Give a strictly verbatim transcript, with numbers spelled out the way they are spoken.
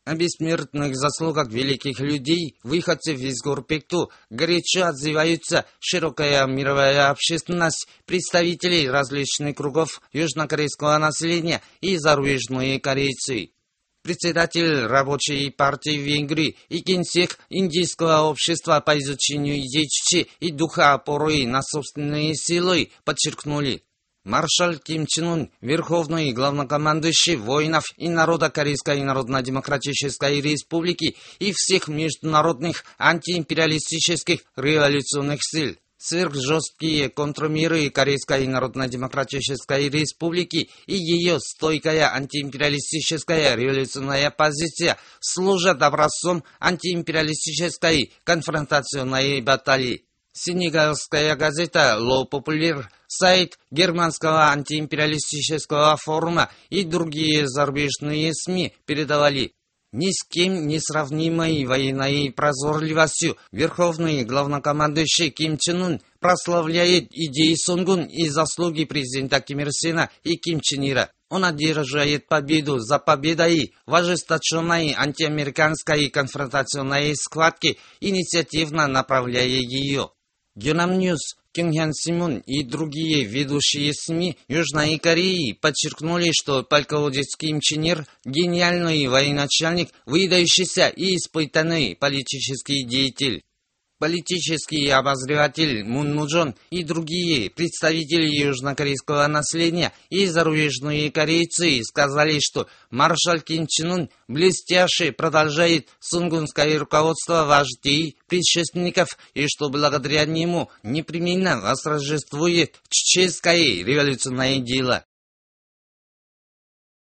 О бессмертных заслугах великих людей, выходцев из гор Пекту, горячо отзываются широкая мировая общественность, представители различных кругов южнокорейского населения и зарубежные корейцы. Председатель рабочей партии Венгрии и генсек Индийского общества по изучению идей Чучхе и духа опоры на собственные силы подчеркнули: маршал Ким Чен Ын, верховный главнокомандующий воинов и народа Корейской Народно-Демократической Республики и всех международных антиимпериалистических революционных сил, сверхжесткие контрмеры Корейской Народно-Демократической Республики и ее стойкая антиимпериалистическая революционная позиция служат образцом антиимпериалистической конфронтационной баталии. Сенегальская газета «Ло Популяр», сайт Германского антиимпериалистического форума и другие зарубежные СМИ передавали: ни с кем не сравнимой военной прозорливостью верховный главнокомандующий Ким Чен Ын прославляет идеи Сунгун и заслуги президента Ким Ир Сена и Ким Чен Ира. Он одерживает победу за победой в ожесточенной антиамериканской конфронтационной схватке, инициативно направляя ее. Гёнам Ньюс, Кёнгхён Синmun и другие ведущие СМИ Южной Кореи подчеркнули, что полководец Ким Чен Ир – гениальный военачальник, выдающийся и испытанный политический деятель. Политический обозреватель Мун Муджон и другие представители южнокорейского населения и зарубежные корейцы сказали, что маршал Ким Чен Ын блестяще продолжает сунгунское руководство вождей, предшественников, и что благодаря нему непременно восторжествует чеченское революционное дело.